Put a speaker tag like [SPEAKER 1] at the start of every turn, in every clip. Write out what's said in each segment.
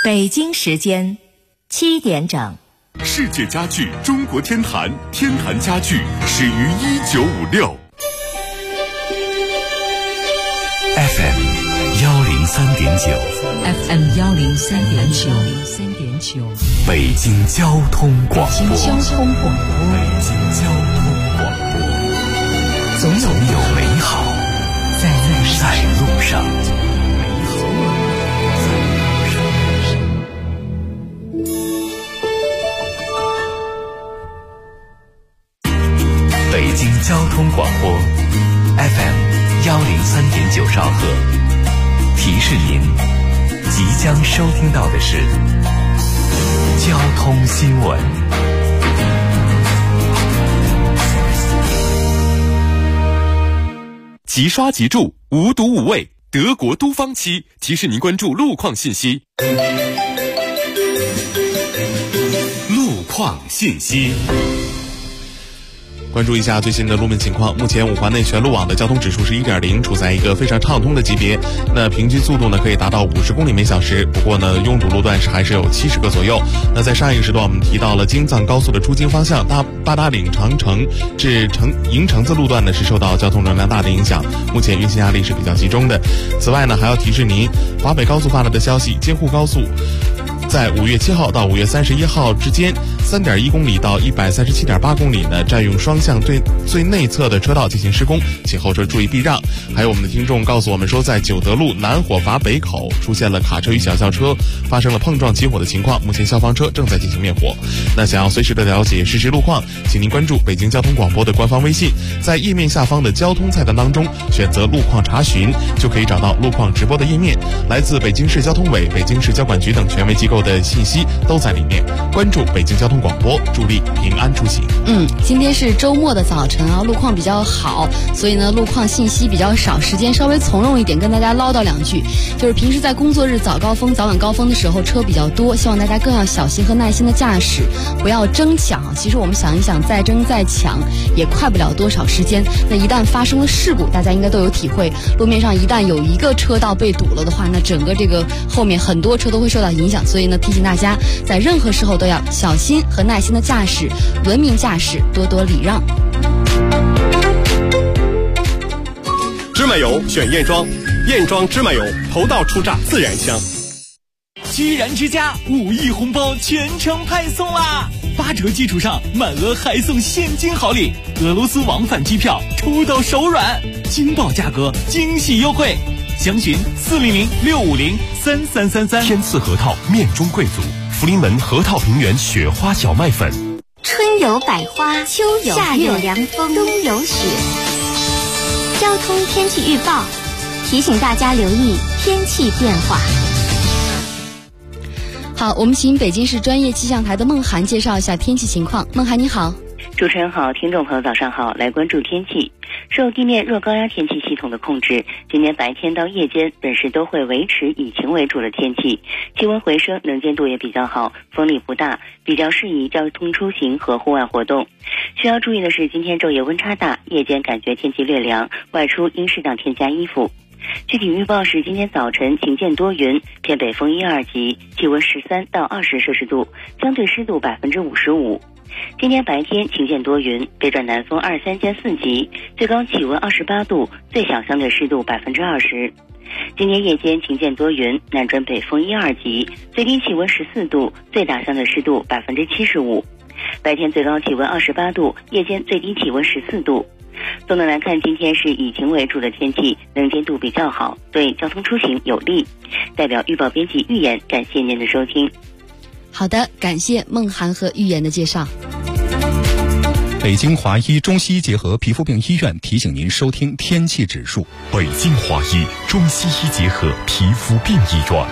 [SPEAKER 1] 北京时间7点整。
[SPEAKER 2] 世界家具中国天坛，天坛家具始于1956。
[SPEAKER 3] FM 103.9
[SPEAKER 4] FM 103.9
[SPEAKER 3] 北京交通广播。
[SPEAKER 4] 北京交通广播。
[SPEAKER 3] 总有美好在路上。北京交通广播 FM 103.9兆赫，提示您即将收听到的是交通新闻。
[SPEAKER 2] 即刷即住，无毒无味，德国都方漆提示您关注路况信息。路况信息。关注一下最新的路面情况。目前五环内全路网的交通指数是 1.0， 处在一个非常畅通的级别。那平均速度呢可以达到50公里每小时。不过呢，拥堵路段还是有70个左右。那在上一个时段我们提到了京藏高速的出京方向八达岭长城至营城子路段呢是受到交通流量大的影响，目前运行压力是比较集中的。此外呢，还要提示您华北高速发来的消息，京沪高速在5月7号到5月31号之间3.1公里到137.8公里呢，占用双向最内侧的车道进行施工，请后车注意避让。还有我们的听众告诉我们说，在九德路南火阀北口出现了卡车与小轿车发生了碰撞起火的情况，目前消防车正在进行灭火。那想要随时的了解实时路况，请您关注北京交通广播的官方微信，在页面下方的交通菜单当中选择路况查询，就可以找到路况直播的页面。来自北京市交通委、北京市交管局等权威机构的信息都在里面。关注北京交通广播，助力平安出行。
[SPEAKER 4] 今天是周末的早晨啊，路况比较好，所以呢路况信息比较少，时间稍微从容一点，跟大家唠叨两句。就是平时在工作日早高峰、早晚高峰的时候车比较多，希望大家更要小心和耐心的驾驶，不要争抢。其实我们想一想，再争再抢也快不了多少时间。那一旦发生了事故，大家应该都有体会，路面上一旦有一个车道被堵了的话，那整个这个后面很多车都会受到影响。所以呢，提醒大家在任何时候都要小心和耐心的驾驶，文明驾驶，多多礼让。
[SPEAKER 5] 芝麻油选燕庄，燕庄芝麻油头道出榨自然香。
[SPEAKER 6] 居然之家5亿红包全程派送啦！8折基础上满额还送现金好礼，俄罗斯往返机票抽到手软，惊爆价格，惊喜优惠。详询400-650-3333。
[SPEAKER 2] 天赐核桃面中贵族，福临门核桃平原雪花小麦粉。
[SPEAKER 7] 春有百花，秋有夏有凉风，冬有雪。交通天气预报提醒大家留意天气变化。
[SPEAKER 4] 好，我们请北京市专业气象台的孟涵介绍一下天气情况。孟涵你好。
[SPEAKER 8] 主持人好，听众朋友早上好，来关注天气。受地面弱高压天气系统的控制，今天白天到夜间本市都会维持以晴为主的天气，气温回升，能见度也比较好，风力不大，比较适宜交通出行和户外活动。需要注意的是，今天昼夜温差大，夜间感觉天气略凉，外出应适当添加衣服。具体预报是，今天早晨晴见多云，偏北风1、2级，气温13到20摄氏度，相对湿度55%。今天白天晴见多云，北转南风2、3见4级，最高气温28度，最小相对湿度20%。今天夜间晴见多云，南转北风1、2级，最低气温14度，最大相对湿度75%。白天最高气温28度，夜间最低气温14度。总的来看，今天是以晴为主的天气，能见度比较好，对交通出行有利。代表预报编辑预言，感谢您的收听。
[SPEAKER 4] 好的，感谢孟涵和预言的介绍。
[SPEAKER 9] 北京华医中西医结合皮肤病医院提醒您收听天气指数。
[SPEAKER 2] 北京华医中西医结合皮肤病医院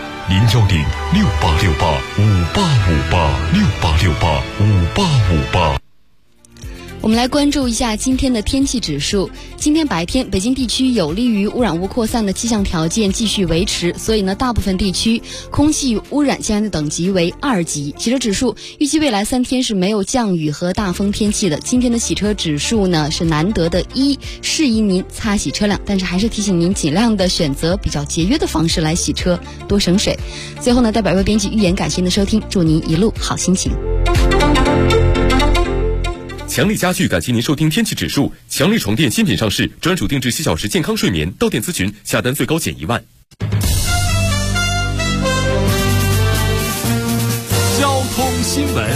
[SPEAKER 2] ，010-6868-5858，6868-5858。
[SPEAKER 4] 我们来关注一下今天的天气指数。今天白天，北京地区有利于污染物扩散的气象条件继续维持，所以呢，大部分地区空气污染现在的等级为2级。洗车指数预计未来3天是没有降雨和大风天气的。今天的洗车指数呢是难得的1，适宜您擦洗车辆，但是还是提醒您尽量的选择比较节约的方式来洗车，多省水。最后呢，代表为编辑预言感谢您的收听，祝您一路好心情。
[SPEAKER 10] 强力家具感谢您收听天气指数。强力床垫新品上市，专属定制7小时健康睡眠，到店咨询，下单最高减1万。
[SPEAKER 6] 交通新闻。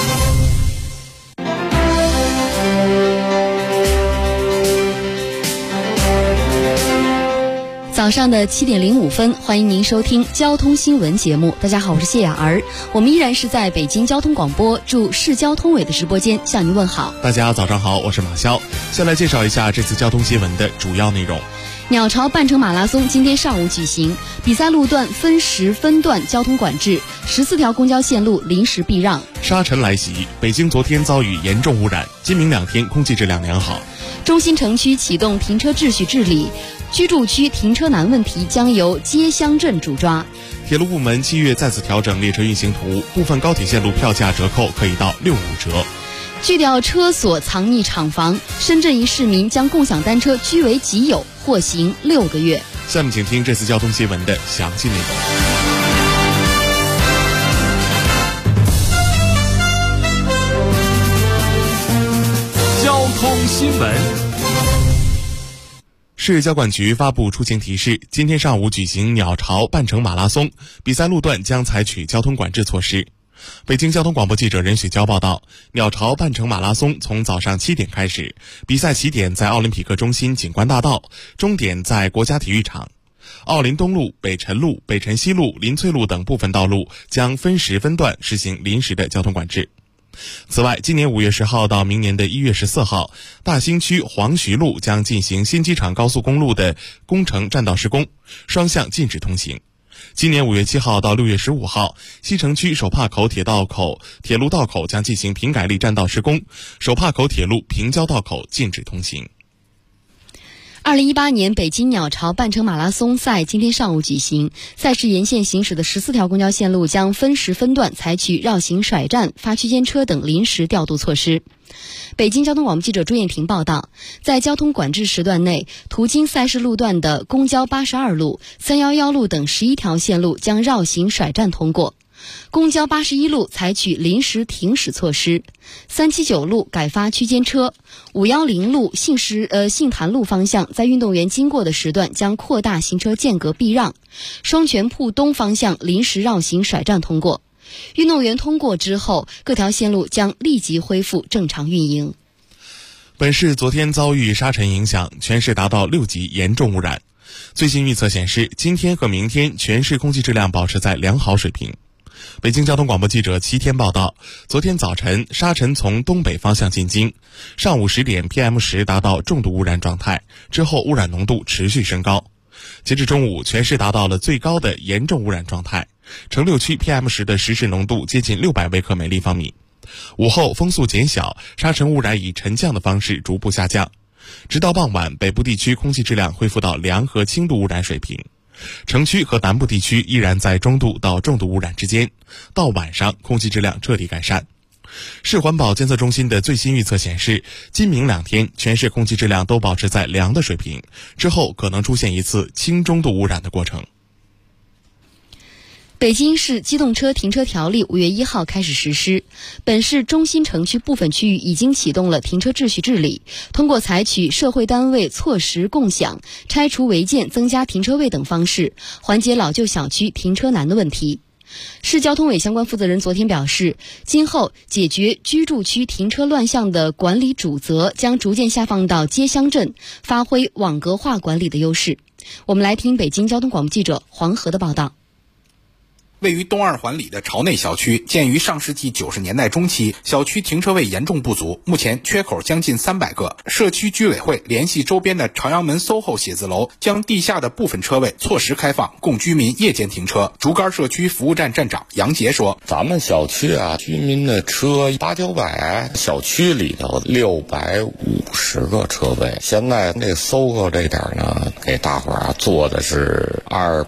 [SPEAKER 4] 早上的7点05分，欢迎您收听交通新闻节目。大家好，我是谢雅儿，我们依然是在北京交通广播驻市交通委的直播间向您问好。
[SPEAKER 2] 大家早上好，我是马潇。先来介绍一下这次交通新闻的主要内容。
[SPEAKER 4] 鸟巢半程马拉松今天上午举行，比赛路段分时分段交通管制，14条公交线路临时避让。
[SPEAKER 2] 沙尘来袭，北京昨天遭遇严重污染，今明2天空气质量良好。
[SPEAKER 4] 中心城区启动停车秩序治理，居住区停车难问题将由街乡镇主抓。
[SPEAKER 2] 铁路部门7月再次调整列车运行图，部分高铁线路票价折扣可以到65折。
[SPEAKER 4] 锯掉车锁藏匿厂房，深圳一市民将共享单车据为己有，获刑6个月。
[SPEAKER 2] 下面请听这次交通新闻的详细内容。
[SPEAKER 6] 交通新闻。
[SPEAKER 2] 市交管局发布出行提示，今天上午举行鸟巢半程马拉松，比赛路段将采取交通管制措施。北京交通广播记者任雪娇报道，鸟巢半程马拉松从早上7点开始，比赛起点在奥林匹克中心景观大道，终点在国家体育场。奥林东路、北辰路、北辰西路、林翠路等部分道路将分时分段实行临时的交通管制。此外，今年5月10号到明年的1月14号，大兴区黄徐路将进行新机场高速公路的工程占道施工，双向禁止通行。今年5月7号到6月15号，西城区手帕口铁路道口将进行平改力占道施工，手帕口铁路平交道口禁止通行。
[SPEAKER 4] 2018年北京鸟巢半程马拉松赛今天上午举行，赛事沿线行驶的14条公交线路将分时分段采取绕行甩站、发区间车等临时调度措施。北京交通广播记者朱艳婷报道，在交通管制时段内，途经赛事路段的公交82路、311路等11条线路将绕行甩站通过。公交81路采取临时停驶措施，379路改发区间车，510路杏坛路方向在运动员经过的时段将扩大行车间隔避让，双泉铺东方向临时绕行甩站通过。运动员通过之后，各条线路将立即恢复正常运营。
[SPEAKER 2] 本市昨天遭遇沙尘影响，全市达到6级严重污染。最新预测显示，今天和明天全市空气质量保持在良好水平。北京交通广播记者齐天报道，昨天早晨沙尘从东北方向进京，上午10点 PM10 达到重度污染状态，之后污染浓度持续升高。截至中午，全市达到了最高的严重污染状态，城6区 PM10 的实时浓度接近600微克每立方米。午后风速减小，沙尘污染以沉降的方式逐步下降，直到傍晚，北部地区空气质量恢复到良和轻度污染水平。城区和南部地区依然在中度到重度污染之间，到晚上空气质量彻底改善。市环保监测中心的最新预测显示，今明2天全市空气质量都保持在良的水平，之后可能出现一次轻中度污染的过程。
[SPEAKER 4] 北京市机动车停车条例5月1号开始实施，本市中心城区部分区域已经启动了停车秩序治理，通过采取社会单位错时共享、拆除违建、增加停车位等方式，缓解老旧小区停车难的问题。市交通委相关负责人昨天表示，今后解决居住区停车乱象的管理主责将逐渐下放到街乡镇，发挥网格化管理的优势。我们来听北京交通广播记者黄河的报道。
[SPEAKER 11] 位于东二环里的朝内小区建于上世纪90年代中期，小区停车位严重不足，目前缺口将近300个。社区居委会联系周边的朝阳门 SOHO 写字楼，将地下的部分车位错时开放，供居民夜间停车。竹竿社区服务站站长杨杰说：“
[SPEAKER 12] 咱们小区啊，居民的车800-900，小区里头650个车位。现在那SOHO这点呢，给大伙儿做的是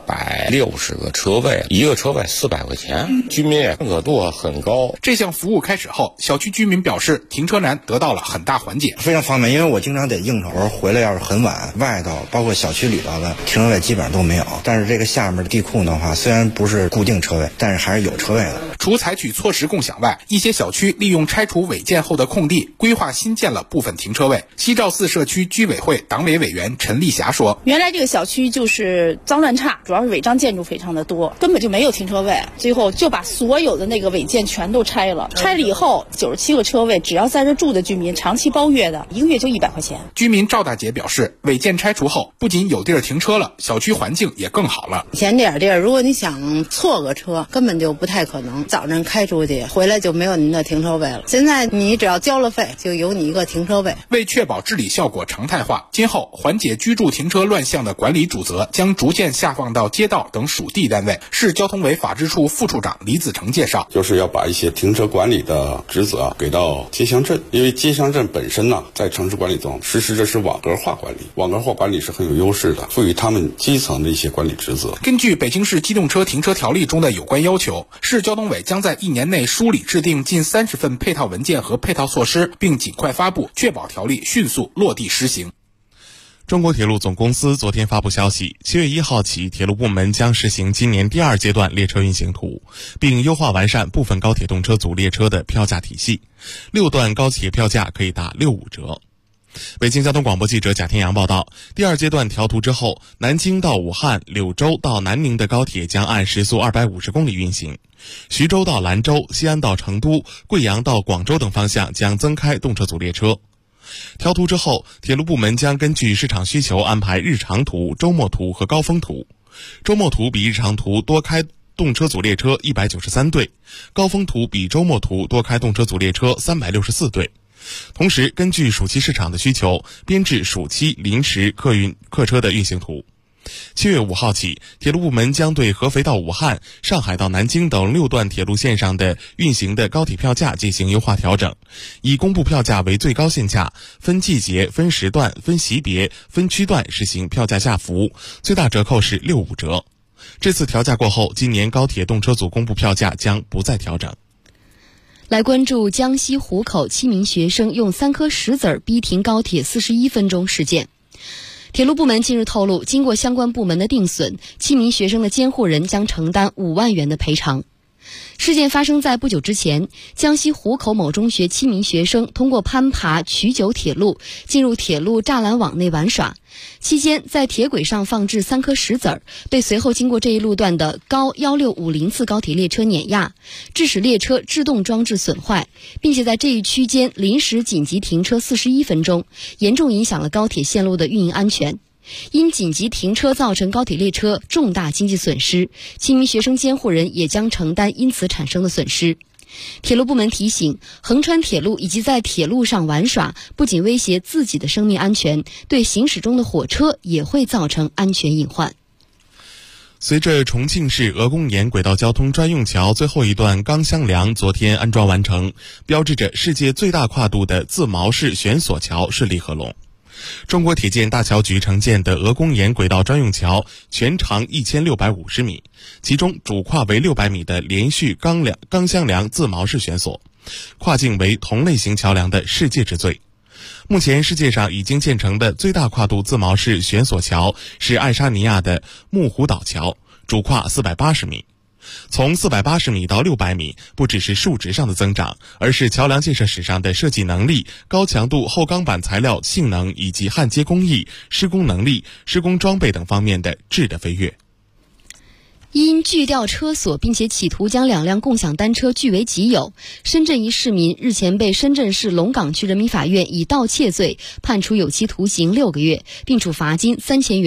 [SPEAKER 12] 260个车位，一个车位400块钱，居民也认可度很高。”
[SPEAKER 11] 这项服务开始后，小区居民表示停车难得到了很大缓解，
[SPEAKER 13] 非常方便。因为我经常得应酬，回来要是很晚，外头包括小区里头的停车位基本上都没有。但是这个下面的地库的话，虽然不是固定车位，但是还是有车位的。
[SPEAKER 11] 除采取错时共享外，一些小区利用拆除违建后的空地，规划新建了部分停车位。西照寺社区居委会党委委员陈丽霞说：“
[SPEAKER 14] 原来这个小区就是脏乱差，主要是违章建筑非常的多，根本就没有停车位，最后就把所有的那个违建全都拆了。拆了以后，97个车位，只要在这住的居民，长期包月的，一个月就100块钱。”
[SPEAKER 11] 居民赵大姐表示，违建拆除后，不仅有地儿停车了，小区环境也更好了。
[SPEAKER 15] 以前这点地儿，如果你想错个车，根本就不太可能。早晨开出去，回来就没有您的停车位了。现在你只要交了费，就有你一个停车位。
[SPEAKER 11] 为确保治理效果常态化，今后缓解居住停车乱象的管理主责将逐渐下放到街道等属地单位。市交通委法制处副处长李子成介绍，
[SPEAKER 16] 就是要把一些停车管理的职责给到街乡镇，因为街乡镇本身呢，在城市管理中实施的是网格化管理，网格化管理是很有优势的，赋予他们基层的一些管理职责。
[SPEAKER 11] 根据北京市机动车停车条例中的有关要求，市交通委将在1年内梳理制定近30份配套文件和配套措施，并尽快发布，确保条例迅速落地施行。
[SPEAKER 2] 中国铁路总公司昨天发布消息，7月1号起，铁路部门将实行今年第2阶段列车运行图，并优化完善部分高铁动车组列车的票价体系，6段高铁票价可以打65折。北京交通广播记者贾天阳报道，第2阶段调图之后，南京到武汉、柳州到南宁的高铁将按时速250公里运行，徐州到兰州、西安到成都、贵阳到广州等方向将增开动车组列车。调图之后，铁路部门将根据市场需求安排日常图、周末图和高峰图。周末图比日常图多开动车组列车193对，高峰图比周末图多开动车组列车364对。同时，根据暑期市场的需求，编制暑期临时客车的运行图。7月5号起，铁路部门将对合肥到武汉、上海到南京等6段铁路线上的运行的高铁票价进行优化调整，以公布票价为最高限价，分季节、分时段、分级别、分区段实行票价下浮，最大折扣是65折。这次调价过后，今年高铁动车组公布票价将不再调整。
[SPEAKER 4] 来关注江西湖口7名学生用3颗石子儿逼停高铁41分钟事件。铁路部门近日透露，经过相关部门的定损，7名学生的监护人将承担5万元的赔偿。事件发生在不久之前，江西湖口某中学7名学生通过攀爬曲九铁路进入铁路栅栏网内玩耍，期间在铁轨上放置3颗石子儿，被随后经过这一路段的高1650次高铁列车碾压，致使列车制动装置损坏，并且在这一区间临时紧急停车41分钟，严重影响了高铁线路的运营安全。因紧急停车造成高铁列车重大经济损失，7名学生监护人也将承担因此产生的损失。铁路部门提醒，横穿铁路以及在铁路上玩耍，不仅威胁自己的生命安全，对行驶中的火车也会造成安全隐患。
[SPEAKER 2] 随着重庆市鹅公岩轨道交通专用桥最后一段钢箱梁昨天安装完成，标志着世界最大跨度的自锚式悬索桥顺利合拢。中国铁建大桥局承建的鹅公岩轨道专用桥全长1650米，其中主跨为600米的连续钢箱梁自锚式悬索，跨境为同类型桥梁的世界之最。目前世界上已经建成的最大跨度自锚式悬索桥是爱沙尼亚的木湖岛桥，主跨480米。从480米到600米，不只是数值上的增长，而是桥梁建设史上的设计能力、高强度厚钢板材料性能以及焊接工艺、施工能力、施工装备等方面的质的飞跃。
[SPEAKER 4] 因拒吊车锁并且企图将2辆共享单车据为己有，深圳一市民日前被深圳市龙岗区人民法院以盗窃罪判处有期徒刑6个月，并处罚金3000元。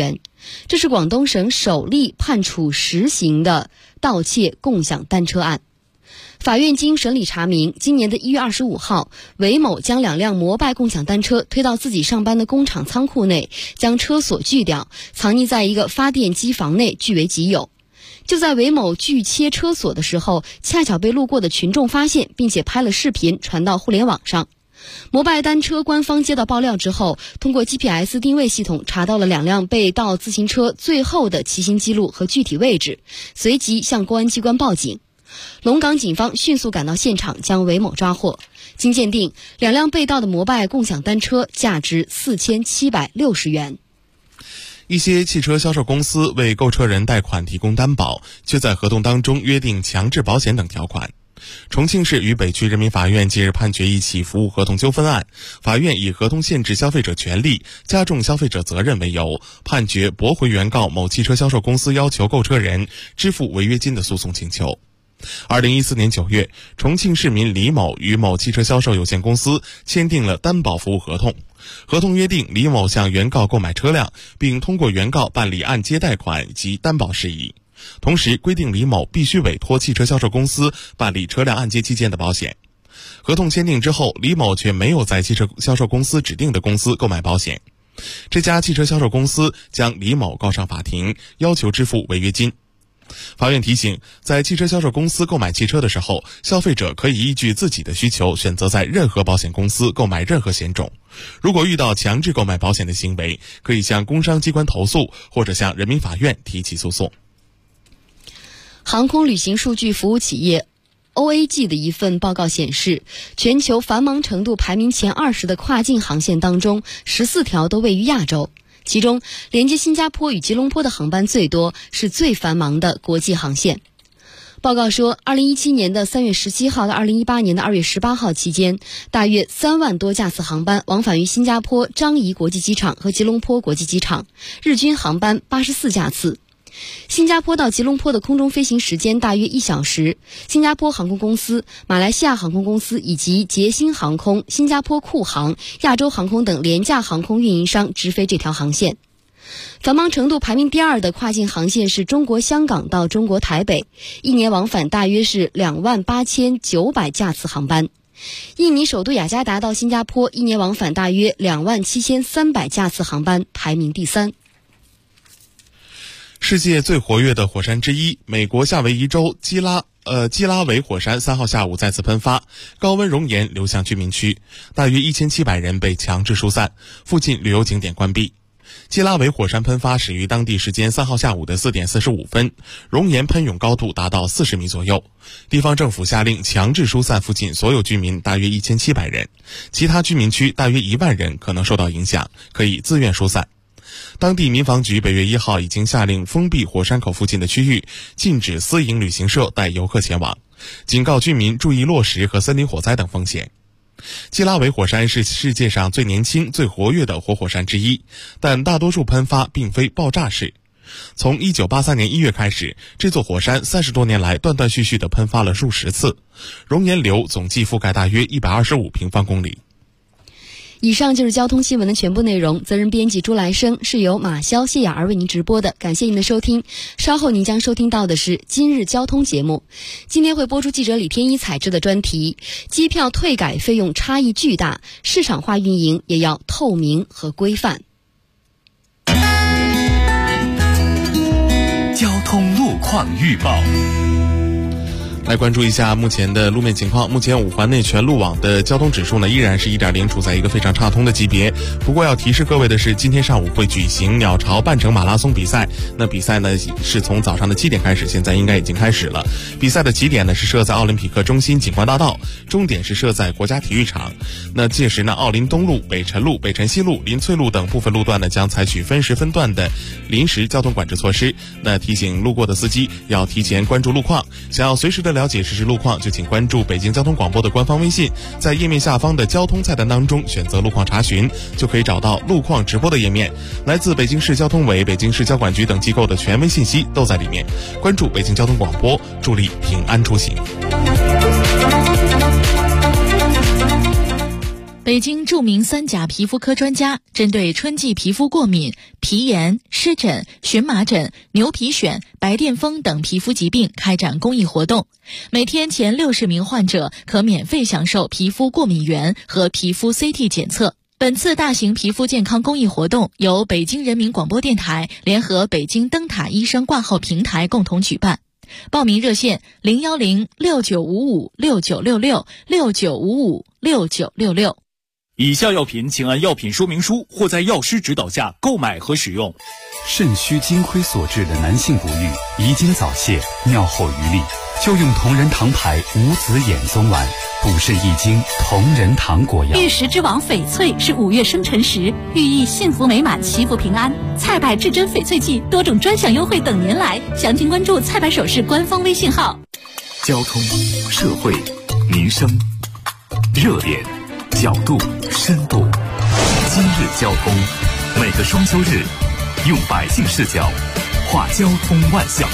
[SPEAKER 4] 这是广东省首例判处实刑的盗窃共享单车案。法院经审理查明，今年的1月25号，韦某将2辆摩拜共享单车推到自己上班的工厂仓库内，将车锁锯掉，藏匿在一个发电机房内据为己有。就在韦某锯切车锁的时候，恰巧被路过的群众发现，并且拍了视频传到互联网上。摩拜单车官方接到爆料之后，通过 GPS 定位系统查到了2辆被盗自行车最后的骑行记录和具体位置，随即向公安机关报警。龙岗警方迅速赶到现场，将韦某抓获。经鉴定，2辆被盗的摩拜共享单车价值4760元。
[SPEAKER 2] 一些汽车销售公司为购车人贷款提供担保，却在合同当中约定强制保险等条款。重庆市与北区人民法院近日判决一起服务合同纠纷案，法院以合同限制消费者权利、加重消费者责任为由，判决驳回原告某汽车销售公司要求购车人支付违约金的诉讼请求。2014年9月，重庆市民李某与某汽车销售有限公司签订了担保服务合同。合同约定，李某向原告购买车辆，并通过原告办理按揭贷款及担保事宜。同时规定李某必须委托汽车销售公司办理车辆按揭期间的保险。合同签订之后，李某却没有在汽车销售公司指定的公司购买保险。这家汽车销售公司将李某告上法庭，要求支付违约金。法院提醒，在汽车销售公司购买汽车的时候，消费者可以依据自己的需求选择在任何保险公司购买任何险种。如果遇到强制购买保险的行为，可以向工商机关投诉，或者向人民法院提起诉讼。
[SPEAKER 4] 航空旅行数据服务企业 OAG 的一份报告显示，全球繁忙程度排名前20的跨境航线当中，14条都位于亚洲。其中，连接新加坡与吉隆坡的航班最多，是最繁忙的国际航线。报告说，2017年的3月17号到2018年的2月18号期间，大约3万多架次航班往返于新加坡樟宜国际机场和吉隆坡国际机场，日均航班84架次。新加坡到吉隆坡的空中飞行时间大约1小时。新加坡航空公司、马来西亚航空公司以及捷星航空、新加坡库航、亚洲航空等廉价航空运营商直飞这条航线。繁忙程度排名第2的跨境航线是中国香港到中国台北，一年往返大约是28900架次航班。印尼首都雅加达到新加坡，一年往返大约27300架次航班，排名第3。
[SPEAKER 2] 世界最活跃的火山之一，美国夏威夷州基拉韦火山3号下午再次喷发，高温熔岩流向居民区，大约1700人被强制疏散，附近旅游景点关闭。基拉韦火山喷发始于当地时间3号下午的4点45分，熔岩喷涌高度达到40米左右。地方政府下令强制疏散附近所有居民大约1700人，其他居民区大约1万人可能受到影响，可以自愿疏散。当地民防局北月1号已经下令封闭火山口附近的区域，禁止私营旅行社带游客前往，警告居民注意落石和森林火灾等风险。基拉韦火山是世界上最年轻、最活跃的活火山之一，但大多数喷发并非爆炸式。从1983年1月开始，这座火山30多年来断断续续地喷发了数十次，熔岩流总计覆盖大约125平方公里。
[SPEAKER 4] 以上就是交通新闻的全部内容，责任编辑朱来生，是由马潇、谢雅儿为您直播的，感谢您的收听。稍后您将收听到的是今日交通节目，今天会播出记者李天一采制的专题，机票退改费用差异巨大，市场化运营也要透明和规范。
[SPEAKER 3] 交通路况预报。
[SPEAKER 2] 来关注一下目前的路面情况。目前五环内全路网的交通指数呢依然是 1.0， 处在一个非常畅通的级别。不过要提示各位的是，今天上午会举行鸟巢半程马拉松比赛。那比赛呢是从早上的7点开始，现在应该已经开始了。比赛的起点呢是设在奥林匹克中心景观大道，终点是设在国家体育场。那届时呢，奥林东路、北辰路、北辰西路、林翠路等部分路段呢将采取分时分段的临时交通管制措施。那提醒路过的司机要提前关注路况，想要随时的了解实时路况，就请关注北京交通广播的官方微信，在页面下方的交通菜单当中选择路况查询，就可以找到路况直播的页面。来自北京市交通委、北京市交管局等机构的权威信息都在里面。关注北京交通广播，助力平安出行。
[SPEAKER 17] 北京著名3甲皮肤科专家针对春季皮肤过敏、皮炎、湿疹、荨麻疹、牛皮癣、白癜风等皮肤疾病开展公益活动，每天前60名患者可免费享受皮肤过敏原和皮肤 CT 检测。本次大型皮肤健康公益活动由北京人民广播电台联合北京灯塔医生挂号平台共同举办。报名热线010-6955-6966，6955-6966。
[SPEAKER 6] 以下药品请按药品说明书或在药师指导下购买和使用。
[SPEAKER 18] 肾虚金亏所致的男性不育、遗精早泄、尿后余力，就用同仁堂牌无子衍宗丸，补肾益精同仁堂果药。
[SPEAKER 19] 玉石之王翡翠是5月生辰时，寓意幸福美满、祈福平安。菜百至臻翡翠季多种专享优惠等您来，详情关注菜百首饰官方微信号。
[SPEAKER 3] 交通、社会、民生，热点、角度、深度。今日交通，每个双休日，用百姓视角话交通万象。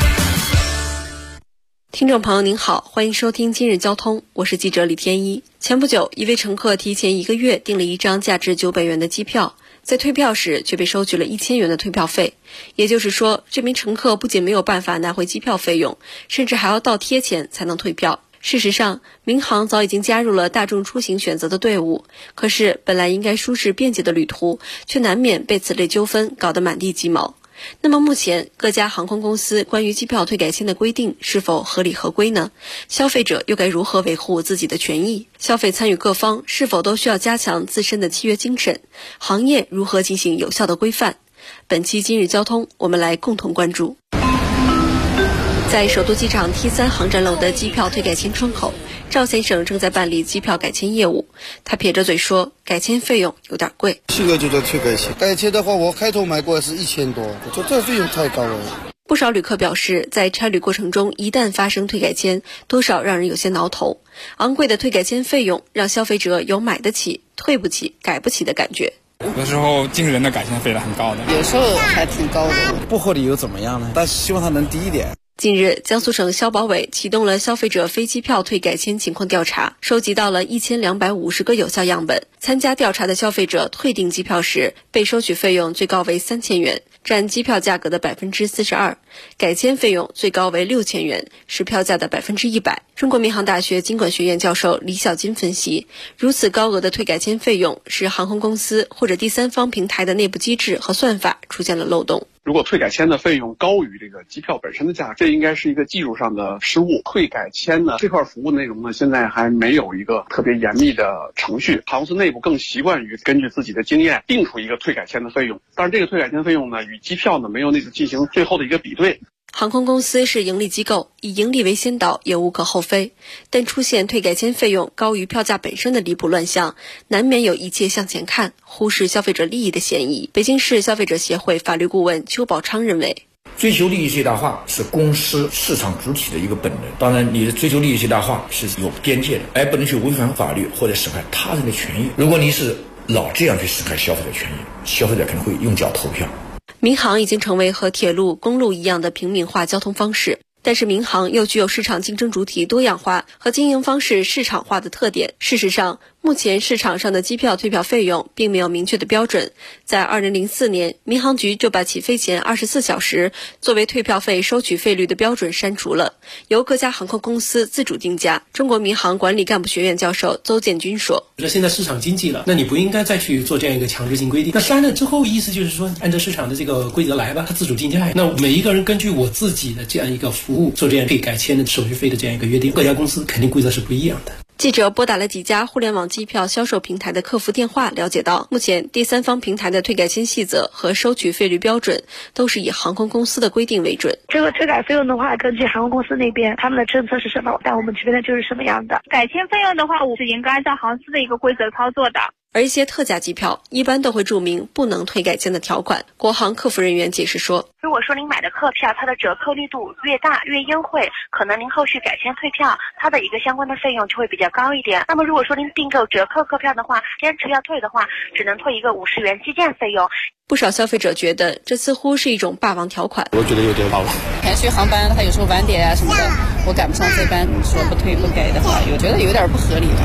[SPEAKER 20] 听众朋友您好，欢迎收听今日交通，我是记者李天一。前不久，一位乘客提前1个月订了一张价值900元的机票，在退票时却被收取了1000元的退票费。也就是说，这名乘客不仅没有办法拿回机票费用，甚至还要倒贴钱才能退票。事实上，民航早已经加入了大众出行选择的队伍，可是本来应该舒适便捷的旅途，却难免被此类纠纷搞得满地鸡毛。那么目前各家航空公司关于机票退改签的规定是否合理合规呢？消费者又该如何维护自己的权益？消费参与各方是否都需要加强自身的契约精神？行业如何进行有效的规范？本期今日交通，我们来共同关注。在首都机场 T3 航站楼的机票退改签窗口，赵先生正在办理机票改签业务。他撇着嘴说，改签费用有点贵。
[SPEAKER 21] 7个就叫退改签，改签的话我开头买过是1000多，我说这费用太高了。
[SPEAKER 20] 不少旅客表示，在差旅过程中一旦发生退改签，多少让人有些挠头。昂贵的退改签费用让消费者有买得起、退不起、改不起的感觉。
[SPEAKER 22] 有的时候经纪人的改签费很高的，
[SPEAKER 21] 有时候还挺高的，不合理又怎么样呢？但是希望它能低一点。
[SPEAKER 20] 近日，江苏省消保委启动了消费者飞机票退改签情况调查，收集到了1250个有效样本。参加调查的消费者退订机票时，被收取费用最高为3000元，占机票价格的42%；改签费用最高为6000元，是票价的100%。中国民航大学经管学院教授李小金分析，如此高额的退改签费用是航空公司或者第三方平台的内部机制和算法出现了漏洞。
[SPEAKER 23] 如果退改签的费用高于这个机票本身的价格，这应该是一个技术上的失误。退改签呢，这块服务内容呢，现在还没有一个特别严密的程序，航空公司内部更习惯于根据自己的经验定出一个退改签的费用，但是这个退改签费用呢，与机票呢没有那个进行最后的一个比对。
[SPEAKER 20] 航空公司是盈利机构，以盈利为先导也无可厚非，但出现退改签费用高于票价本身的离谱乱象，难免有一切向前看，忽视消费者利益的嫌疑。北京市消费者协会法律顾问邱宝昌认为，
[SPEAKER 24] 追求利益最大化是公司市场主体的一个本能，当然你的追求利益最大化是有边界的，而不能去违反法律或者损害他人的权益。如果你是老这样去损害消费者权益，消费者可能会用脚投票。
[SPEAKER 20] 民航已经成为和铁路、公路一样的平民化交通方式，但是民航又具有市场竞争主体多样化和经营方式市场化的特点。事实上，目前市场上的机票退票费用并没有明确的标准。在2004年，民航局就把起飞前24小时作为退票费收取费率的标准删除了，由各家航空公司自主定价。中国民航管理干部学院教授邹建军说，
[SPEAKER 25] 现在市场经济了，那你不应该再去做这样一个强制性规定。那删了之后，意思就是说按照市场的这个规则来吧，他自主定价。那每一个人根据我自己的这样一个服务做这样可以改签的手续费的这样一个约定，各家公司肯定规则是不一样的。
[SPEAKER 20] 记者拨打了几家互联网机票销售平台的客服电话，了解到，目前第三方平台的退改签细则和收取费率标准都是以航空公司的规定为准。
[SPEAKER 26] 这个退改费用的话，根据航空公司那边他们的政策是什么，但我们这边的就是什么样的。改签费用的话，我是应该按照航司的一个规则操作的。
[SPEAKER 20] 而一些特价机票一般都会注明不能退改签的条款。国航客服人员解释说，
[SPEAKER 27] 如果说您买的客票它的折扣力度越大越优惠，可能您后续改签退票它的一个相关的费用就会比较高一点。那么如果说您订购折扣客票的话，坚持要退的话，只能退一个50元基建费用。
[SPEAKER 20] 不少消费者觉得这似乎是一种霸王条款。
[SPEAKER 21] 我觉得有点霸王。
[SPEAKER 28] 连续航班它有时候晚点啊什么的，我赶不上飞班，你说不退不改的话，我觉得有点不合理吧。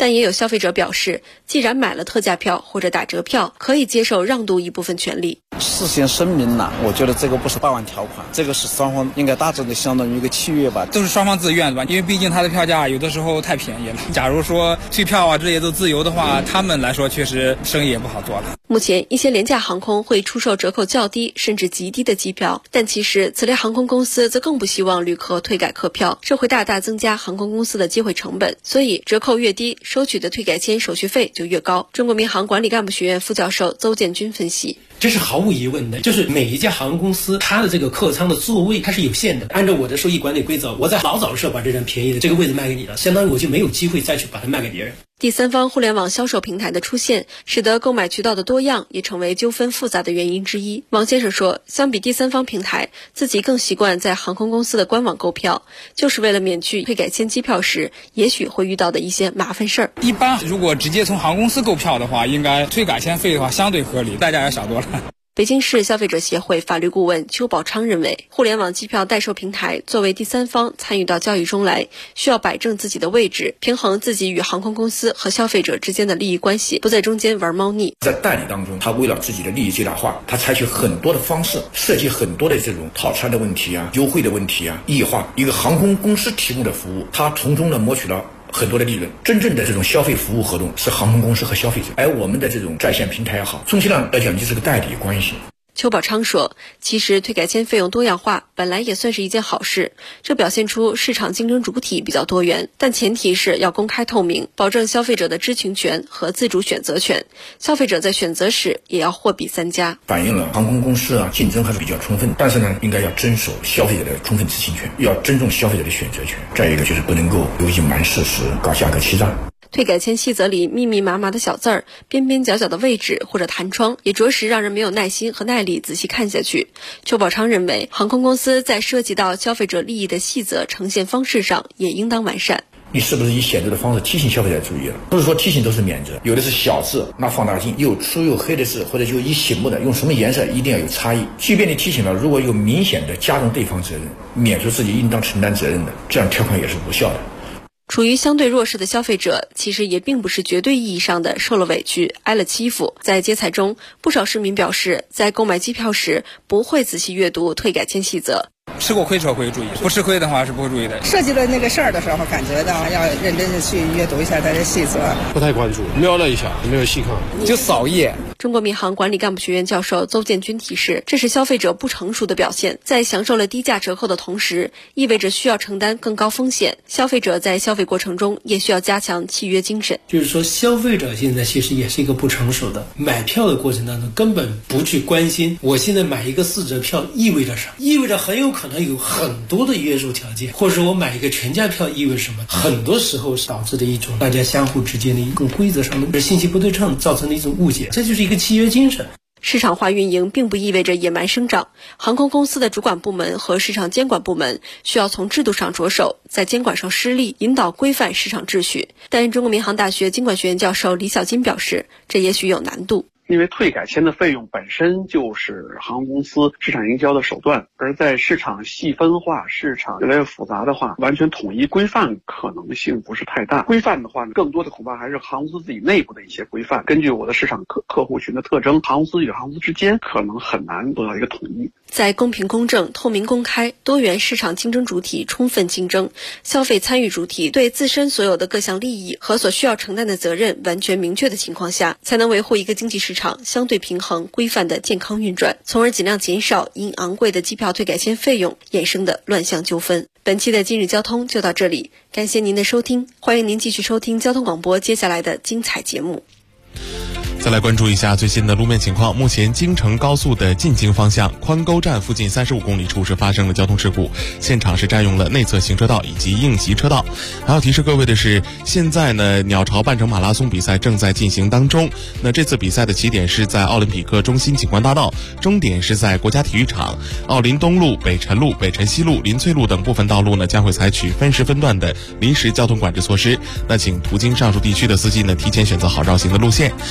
[SPEAKER 20] 但也有消费者表示，既然买了特价票或者打折票，可以接受让渡一部分权利。
[SPEAKER 1] 事先声明了，我觉得这个不是霸王条款，这个是双方应该大致的相当于一个契约吧，
[SPEAKER 22] 都是双方自愿的吧，因为毕竟它的票价有的时候太便宜了。假如说退票啊这些都自由的话，他们来说确实生意也不好做了。
[SPEAKER 20] 目前一些廉价航空会出售折扣较低甚至极低的机票，但其实此类航空公司则更不希望旅客退改客票，这会大大增加航空公司的机会成本，所以折扣越低，收取的退改签手续费就越高。中国民航管理干部学院副教授邹建军分析，
[SPEAKER 25] 这是毫无疑问的，就是每一家航空公司它的这个客舱的座位它是有限的，按照我的收益管理规则，我在老早的时候把这张便宜的这个位置卖给你了，相当于我就没有机会再去把它卖给别人。
[SPEAKER 20] 第三方互联网销售平台的出现，使得购买渠道的多样也成为纠纷复杂的原因之一。王先生说，相比第三方平台，自己更习惯在航空公司的官网购票，就是为了免去退改签机票时也许会遇到的一些麻烦事儿。
[SPEAKER 22] 一般如果直接从航空公司购票的话，应该退改签费的话相对合理，代价也少多了。
[SPEAKER 20] 北京市消费者协会法律顾问邱宝昌认为，互联网机票代售平台作为第三方参与到交易中来，需要摆正自己的位置，平衡自己与航空公司和消费者之间的利益关系，不在中间玩猫腻。
[SPEAKER 24] 在代理当中，他为了自己的利益最大化，他采取很多的方式，设计很多的这种套餐的问题啊、优惠的问题啊，异化一个航空公司提供的服务，他从中呢谋取了很多的利润。真正的这种消费服务合同是航空公司和消费者，而我们的这种在线平台也好，充其量来讲就是个代理关系。
[SPEAKER 20] 邱宝昌说，其实退改签费用多样化本来也算是一件好事，这表现出市场竞争主体比较多元，但前提是要公开透明，保证消费者的知情权和自主选择权，消费者在选择时也要货比三家，
[SPEAKER 24] 反映了航空公司竞争还是比较充分，但是呢应该要遵守消费者的充分知情权，要尊重消费者的选择权，再一个就是不能够有隐瞒事实，搞价格欺诈。
[SPEAKER 20] 退改签细则里密密麻麻的小字儿，边边角角的位置或者弹窗，也着实让人没有耐心和耐力仔细看下去。邱宝昌认为，航空公司在涉及到消费者利益的细则呈现方式上也应当完善。
[SPEAKER 24] 你是不是以显著的方式提醒消费者注意了？不是说提醒都是免责，有的是小字拿放大镜，又粗又黑的字，或者就一醒目的用什么颜色，一定要有差异。即便你提醒了，如果有明显的加重对方责任，免除自己应当承担责任的，这样条款也是无效的。
[SPEAKER 20] 处于相对弱势的消费者，其实也并不是绝对意义上的受了委屈、挨了欺负。在接彩中，不少市民表示，在购买机票时不会仔细阅读退改签细则。
[SPEAKER 22] 吃过亏时候会注意，不吃亏的话是不会注意的。
[SPEAKER 5] 涉及了那个事儿的时候，感觉到要认真的去阅读一下它的细则。
[SPEAKER 7] 不太关注，瞄了一下，没有细看，
[SPEAKER 22] 就扫一眼。
[SPEAKER 20] 中国民航管理干部学院教授邹建军提示，这是消费者不成熟的表现，在享受了低价折扣的同时，意味着需要承担更高风险。消费者在消费过程中也需要加强契约精神。
[SPEAKER 25] 就是说，消费者现在其实也是一个不成熟的，买票的过程当中根本不去关心，我现在买一个4折票意味着啥？意味着很有可能有很多的约束条件，或者说我买一个全价票意味着什么？很多时候是导致的一种大家相互之间的一种规则上的信息不对称，造成的一种误解，这就是一个契约精神。
[SPEAKER 20] 市场化运营并不意味着野蛮生长，航空公司的主管部门和市场监管部门需要从制度上着手，在监管上施力，引导规范市场秩序。但中国民航大学经管学院教授李小金表示，这也许有难度。
[SPEAKER 23] 因为退改签的费用本身就是航空公司市场营销的手段，而在市场细分化、市场越来越复杂的话，完全统一规范可能性不是太大。规范的话呢，更多的恐怕还是航空公司自己内部的一些规范。根据我的市场客户群的特征，航空公司与航空公司之间可能很难做到一个统一。
[SPEAKER 20] 在公平公正、透明公开、多元市场竞争主体充分竞争，消费参与主体对自身所有的各项利益和所需要承担的责任完全明确的情况下，才能维护一个经济市场相对平衡、规范的健康运转，从而尽量减少因昂贵的机票退改签费用衍生的乱象纠纷。本期的今日交通就到这里，感谢您的收听，欢迎您继续收听交通广播接下来的精彩节目。
[SPEAKER 2] 再来关注一下最新的路面情况。目前京承高速的进京方向宽沟站附近35公里处是发生了交通事故，现场是占用了内侧行车道以及应急车道。还要提示各位的是，现在呢鸟巢半程马拉松比赛正在进行当中。那这次比赛的起点是在奥林匹克中心景观大道，终点是在国家体育场。奥林东路、北辰路、北辰西路、林翠路等部分道路呢将会采取分时分段的临时交通管制措施。那请途经上述地区的司机呢提前选择好绕行的路线。想要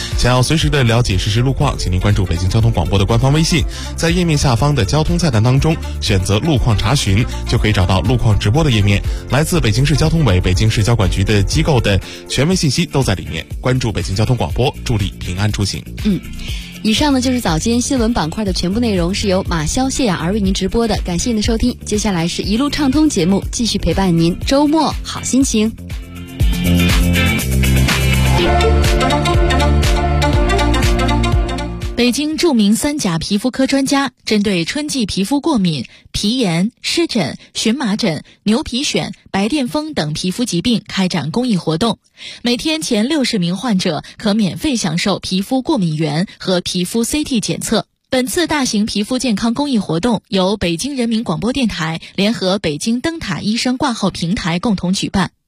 [SPEAKER 2] 要随时的了解实时路况，请您关注北京交通广播的官方微信，在页面下方的交通菜单当中选择路况查询，就可以找到路况直播的页面。来自北京市交通委、北京市交管局的机构的权威信息都在里面。关注北京交通广播，助力平安出行。
[SPEAKER 4] 以上呢就是早间新闻板块的全部内容，是由马潇、谢雅儿为您直播的，感谢您的收听。接下来是一路畅通节目，继续陪伴您周末好心情。
[SPEAKER 17] 北京著名3甲皮肤科专家针对春季皮肤过敏、皮炎、湿疹、荨麻疹、牛皮癣、白癜风等皮肤疾病开展公益活动，每天前60名患者可免费享受皮肤过敏原和皮肤 CT 检测。本次大型皮肤健康公益活动由北京人民广播电台联合北京灯塔医生挂号平台共同举办。